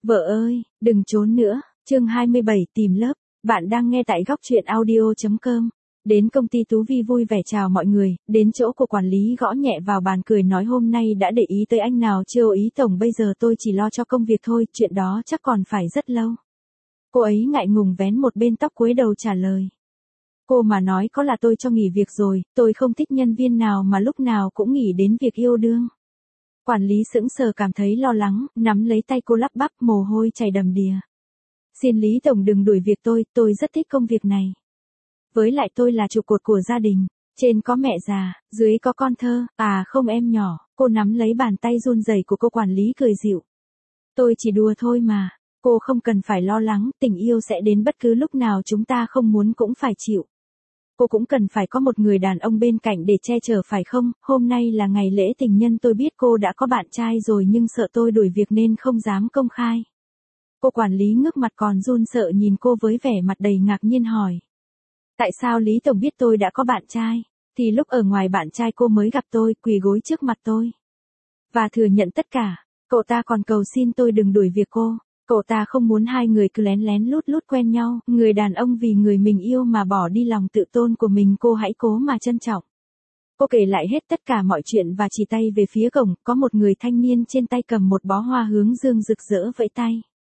Vợ ơi, đừng trốn nữa. Chương 27 tìm lớp. Bạn đang nghe tại góc truyện audio.com. Đến công ty Tú Vi vui vẻ chào mọi người, đến chỗ của quản lý gõ nhẹ vào bàn cười nói hôm nay đã để ý tới anh nào chưa ý tổng, bây giờ tôi chỉ lo cho công việc thôi, chuyện đó chắc còn phải rất lâu. Cô ấy ngại ngùng vén một bên tóc cúi đầu trả lời. Cô mà nói có là tôi cho nghỉ việc rồi, tôi không thích nhân viên nào mà lúc nào cũng nghĩ đến việc yêu đương. Quản lý sững sờ cảm thấy lo lắng, nắm lấy tay cô lắp bắp mồ hôi chảy đầm đìa. Xin Lý Tổng đừng đuổi việc tôi rất thích công việc này. Với lại tôi là trụ cột của gia đình, trên có mẹ già, dưới có con thơ, à không em nhỏ, cô nắm lấy bàn tay run rẩy của cô quản lý cười dịu. Tôi chỉ đùa thôi mà, cô không cần phải lo lắng, tình yêu sẽ đến bất cứ lúc nào chúng ta không muốn cũng phải chịu. Cô cũng cần phải có một người đàn ông bên cạnh để che chở phải không, hôm nay là ngày lễ tình nhân tôi biết cô đã có bạn trai rồi nhưng sợ tôi đuổi việc nên không dám công khai. Cô quản lý ngước mặt còn run sợ nhìn cô với vẻ mặt đầy ngạc nhiên hỏi. Tại sao Lý Tổng biết tôi đã có bạn trai? Thì lúc ở ngoài bạn trai cô mới gặp tôi, quỳ gối trước mặt tôi. Và thừa nhận tất cả, cậu ta còn cầu xin tôi đừng đuổi việc cô. Cậu ta không muốn hai người cứ lén lén lút lút quen nhau, người đàn ông vì người mình yêu mà bỏ đi lòng tự tôn của mình, cô hãy cố mà trân trọng. Cô kể lại hết tất cả mọi chuyện và chỉ tay về phía cổng, có một người thanh niên trên tay cầm một bó hoa hướng dương rực rỡ vẫy tay.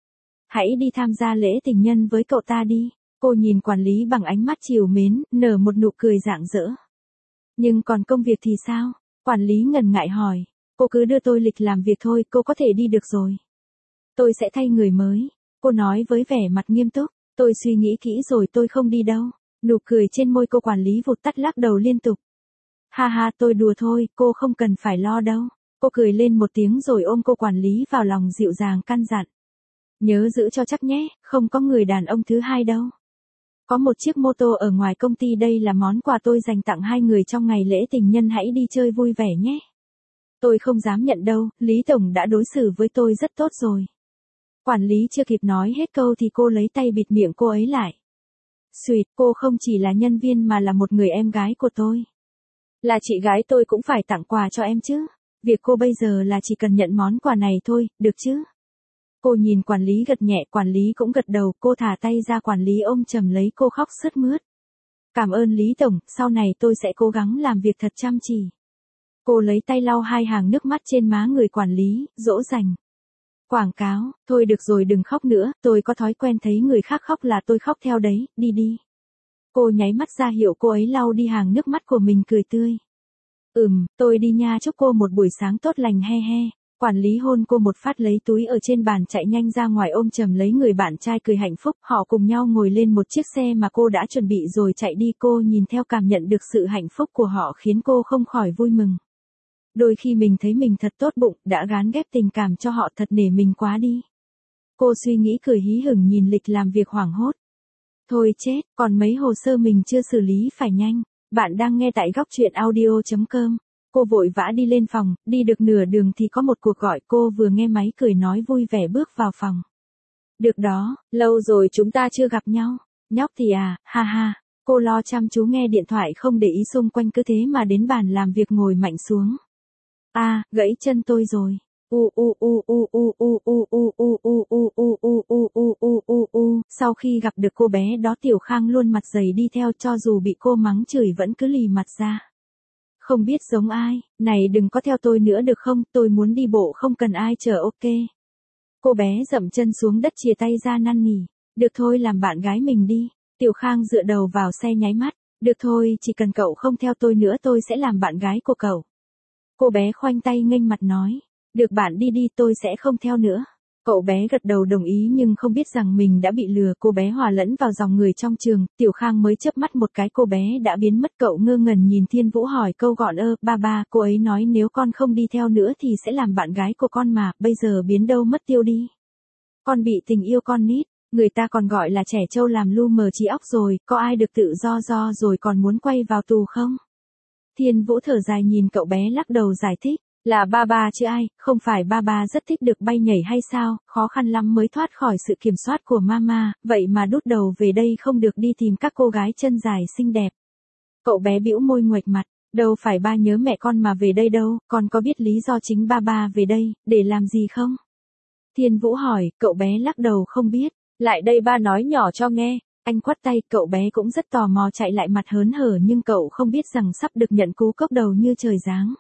Hãy đi tham gia lễ tình nhân với cậu ta đi. Cô nhìn quản lý bằng ánh mắt trìu mến, nở một nụ cười rạng rỡ. Nhưng còn công việc thì sao? Quản lý ngần ngại hỏi. Cô cứ đưa tôi lịch làm việc thôi, cô có thể đi được rồi. Tôi sẽ thay người mới. Cô nói với vẻ mặt nghiêm túc. Tôi suy nghĩ kỹ rồi tôi không đi đâu. Nụ cười trên môi cô quản lý vụt tắt lắc đầu liên tục. Ha ha tôi đùa thôi, cô không cần phải lo đâu. Cô cười lên một tiếng rồi ôm cô quản lý vào lòng dịu dàng căn dặn. Nhớ giữ cho chắc nhé, không có người đàn ông thứ hai đâu. Có một chiếc mô tô ở ngoài công ty, đây là món quà tôi dành tặng hai người trong ngày lễ tình nhân, hãy đi chơi vui vẻ nhé. Tôi không dám nhận đâu, Lý Tổng đã đối xử với tôi rất tốt rồi. Quản lý chưa kịp nói hết câu thì cô lấy tay bịt miệng cô ấy lại. Xuyệt, cô không chỉ là nhân viên mà là một người em gái của tôi. Là chị gái tôi cũng phải tặng quà cho em chứ. Việc cô bây giờ là chỉ cần nhận món quà này thôi, được chứ? Cô nhìn quản lý gật nhẹ, quản lý cũng gật đầu, cô thả tay ra, quản lý ôm chầm lấy cô khóc sướt mướt. Cảm ơn Lý Tổng, sau này tôi sẽ cố gắng làm việc thật chăm chỉ. Cô lấy tay lau hai hàng nước mắt trên má người quản lý, dỗ dành. Quảng cáo, thôi được rồi đừng khóc nữa, tôi có thói quen thấy người khác khóc là tôi khóc theo đấy, đi đi. Cô nháy mắt ra hiệu cô ấy lau đi hàng nước mắt của mình, cười tươi. Tôi đi nha, chúc cô một buổi sáng tốt lành, he he. Quản lý hôn cô một phát, lấy túi ở trên bàn chạy nhanh ra ngoài ôm chầm lấy người bạn trai cười hạnh phúc, họ cùng nhau ngồi lên một chiếc xe mà cô đã chuẩn bị rồi chạy đi, cô nhìn theo cảm nhận được sự hạnh phúc của họ khiến cô không khỏi vui mừng. Đôi khi mình thấy mình thật tốt bụng, đã gán ghép tình cảm cho họ, thật nể mình quá đi. Cô suy nghĩ cười hí hửng nhìn lịch làm việc hoảng hốt. Thôi chết, còn mấy hồ sơ mình chưa xử lý, phải nhanh. Bạn đang nghe tại góc truyện audio.com. Cô vội vã đi lên phòng, đi được nửa đường thì có một cuộc gọi, cô vừa nghe máy cười nói vui vẻ bước vào phòng. Được đó, lâu rồi chúng ta chưa gặp nhau. Nhóc thì à, ha ha. Cô lo chăm chú nghe điện thoại không để ý xung quanh, cứ thế mà đến bàn làm việc ngồi mạnh xuống. À, gãy chân tôi rồi. Sau khi gặp được cô bé đó, Tiểu Khang luôn mặt dày đi theo, cho dù bị cô mắng chửi vẫn cứ lì mặt ra. Không biết giống ai, này đừng có theo tôi nữa được không, tôi muốn đi bộ không cần ai chở, ok. Cô bé dậm chân xuống đất chìa tay ra năn nỉ. Được thôi, làm bạn gái mình đi. Tiểu Khang dựa đầu vào xe nháy mắt. Được thôi, chỉ cần cậu không theo tôi nữa tôi sẽ làm bạn gái của cậu. Cô bé khoanh tay nghênh mặt nói. Được, bạn đi đi, tôi sẽ không theo nữa. Cậu bé gật đầu đồng ý nhưng không biết rằng mình đã bị lừa, cô bé hòa lẫn vào dòng người trong trường, Tiểu Khang mới chớp mắt một cái cô bé đã biến mất. Cậu ngơ ngẩn nhìn Thiên Vũ hỏi câu gọn ba, cô ấy nói nếu con không đi theo nữa thì sẽ làm bạn gái của con mà, bây giờ biến đâu mất tiêu đi. Con bị tình yêu con nít, người ta còn gọi là trẻ trâu làm lu mờ trí óc rồi, có ai được tự do rồi còn muốn quay vào tù không? Thiên Vũ thở dài nhìn cậu bé lắc đầu giải thích. Là ba chứ ai, không phải ba rất thích được bay nhảy hay sao, khó khăn lắm mới thoát khỏi sự kiểm soát của mama, vậy mà đút đầu về đây không được đi tìm các cô gái chân dài xinh đẹp. Cậu bé bĩu môi nguệch mặt, đâu phải ba nhớ mẹ con mà về đây đâu, con có biết lý do chính ba về đây, để làm gì không? Thiên Vũ hỏi, cậu bé lắc đầu không biết. Lại đây ba nói nhỏ cho nghe. Anh khoát tay, cậu bé cũng rất tò mò chạy lại mặt hớn hở nhưng cậu không biết rằng sắp được nhận cú cốc đầu như trời giáng.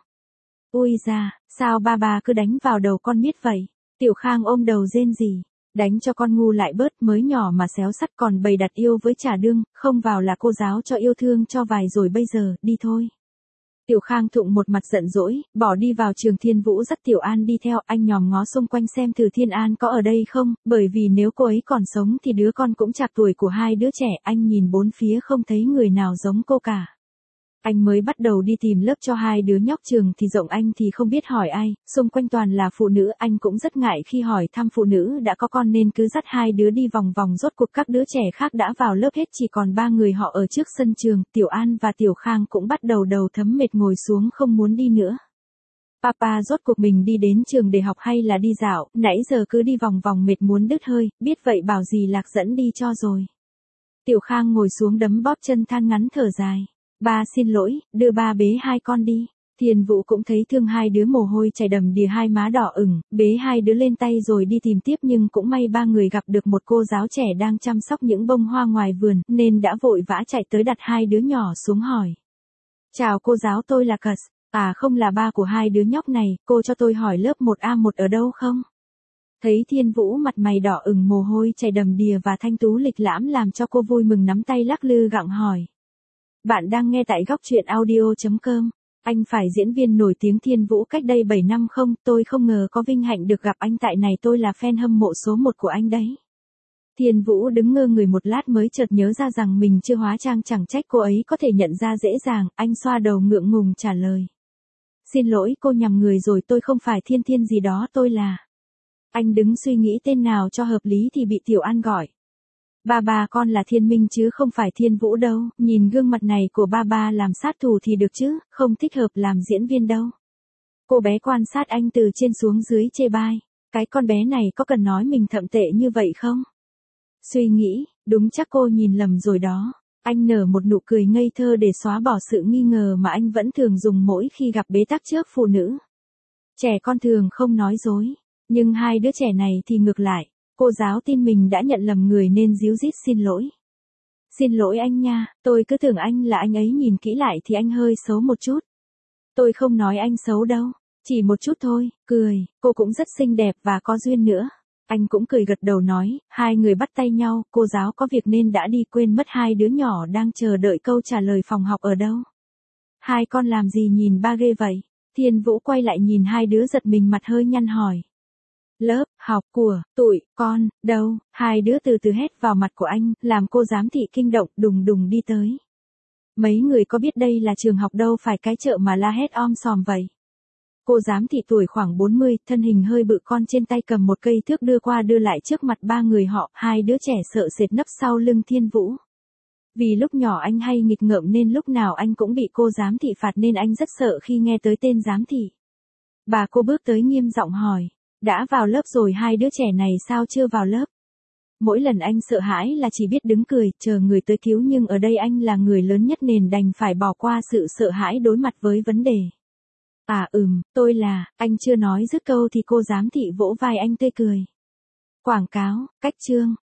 Ui da, sao ba cứ đánh vào đầu con miết vậy? Tiểu Khang ôm đầu rên rỉ. Đánh cho con ngu lại bớt, mới nhỏ mà xéo sắt còn bày đặt yêu với trà đương, không vào là cô giáo cho yêu thương cho vài rồi bây giờ, đi thôi. Tiểu Khang Thụng một mặt giận dỗi, bỏ đi vào trường. Thiên Vũ dắt Tiểu An đi theo. Anh nhòm ngó xung quanh xem thử Thiên An có ở đây không, bởi vì nếu cô ấy còn sống thì đứa con cũng chạc tuổi của hai đứa trẻ. Anh nhìn bốn phía không thấy người nào giống cô cả. Anh mới bắt đầu đi tìm lớp cho hai đứa nhóc, trường thì rộng anh thì không biết hỏi ai, xung quanh toàn là phụ nữ. Anh cũng rất ngại khi hỏi thăm phụ nữ đã có con nên cứ dắt hai đứa đi vòng vòng. Rốt cuộc các đứa trẻ khác đã vào lớp hết, chỉ còn ba người họ ở trước sân trường. Tiểu An và Tiểu Khang cũng bắt đầu đầu thấm mệt ngồi xuống không muốn đi nữa. Papa, rốt cuộc mình đi đến trường để học hay là đi dạo, nãy giờ cứ đi vòng vòng mệt muốn đứt hơi, biết vậy bảo gì Lạc dẫn đi cho rồi. Tiểu Khang ngồi xuống đấm bóp chân than ngắn thở dài. Ba xin lỗi, đưa ba bế hai con đi. Thiên Vũ cũng thấy thương hai đứa, mồ hôi chảy đầm đìa, hai má đỏ ửng, bế hai đứa lên tay rồi đi tìm tiếp. Nhưng cũng may ba người gặp được một cô giáo trẻ đang chăm sóc những bông hoa ngoài vườn, nên đã vội vã chạy tới đặt hai đứa nhỏ xuống hỏi. Chào cô giáo, tôi là Cus. À không, là ba của hai đứa nhóc này, cô cho tôi hỏi lớp 1A1 ở đâu không? Thấy Thiên Vũ mặt mày đỏ ửng, mồ hôi chảy đầm đìa và thanh tú lịch lãm làm cho cô vui mừng nắm tay lắc lư gặng hỏi. Bạn đang nghe tại góc truyện audio.com. Anh phải diễn viên nổi tiếng Thiên Vũ cách đây 7 năm không? Tôi không ngờ có vinh hạnh được gặp anh tại này, tôi là fan hâm mộ số 1 của anh đấy. Thiên Vũ đứng ngơ người một lát mới chợt nhớ ra rằng mình chưa hóa trang, chẳng trách cô ấy có thể nhận ra dễ dàng. Anh xoa đầu ngượng ngùng trả lời. Xin lỗi, cô nhầm người rồi, tôi không phải Thiên Thiên gì đó, tôi là... Anh đứng suy nghĩ tên nào cho hợp lý thì bị Tiểu An gọi. Ba con là Thiên Minh chứ không phải Thiên Vũ đâu, nhìn gương mặt này của ba làm sát thủ thì được chứ, không thích hợp làm diễn viên đâu. Cô bé quan sát anh từ trên xuống dưới chê bai, cái con bé này có cần nói mình thậm tệ như vậy không? Suy nghĩ, đúng chắc cô nhìn lầm rồi đó. Anh nở một nụ cười ngây thơ để xóa bỏ sự nghi ngờ mà anh vẫn thường dùng mỗi khi gặp bế tắc trước phụ nữ. Trẻ con thường không nói dối, nhưng hai đứa trẻ này thì ngược lại. Cô giáo tin mình đã nhận lầm người nên díu dít xin lỗi. Xin lỗi anh nha, tôi cứ tưởng anh là anh ấy, nhìn kỹ lại thì anh hơi xấu một chút. Tôi không nói anh xấu đâu, chỉ một chút thôi, cười, cô cũng rất xinh đẹp và có duyên nữa. Anh cũng cười gật đầu nói, hai người bắt tay nhau, cô giáo có việc nên đã đi, quên mất hai đứa nhỏ đang chờ đợi câu trả lời phòng học ở đâu. Hai con làm gì nhìn ba ghê vậy? Thiên Vũ quay lại nhìn hai đứa giật mình, mặt hơi nhăn hỏi. Lớp, học của, tụi, con, đâu? Hai đứa từ từ hét vào mặt của anh, làm cô giám thị kinh động, đùng đùng đi tới. Mấy người có biết đây là trường học đâu phải cái chợ mà la hét om sòm vậy? Cô giám thị tuổi khoảng 40, thân hình hơi bự, con trên tay cầm một cây thước đưa qua đưa lại trước mặt ba người họ. Hai đứa trẻ sợ sệt nấp sau lưng Thiên Vũ. Vì lúc nhỏ anh hay nghịch ngợm nên lúc nào anh cũng bị cô giám thị phạt, nên anh rất sợ khi nghe tới tên giám thị. Bà cô bước tới nghiêm giọng hỏi. Đã vào lớp rồi, hai đứa trẻ này sao chưa vào lớp? Mỗi lần anh sợ hãi là chỉ biết đứng cười, chờ người tới cứu, nhưng ở đây anh là người lớn nhất nên đành phải bỏ qua sự sợ hãi đối mặt với vấn đề. À tôi là, anh chưa nói dứt câu thì cô giám thị vỗ vai anh tươi cười. Quảng cáo, cách chương,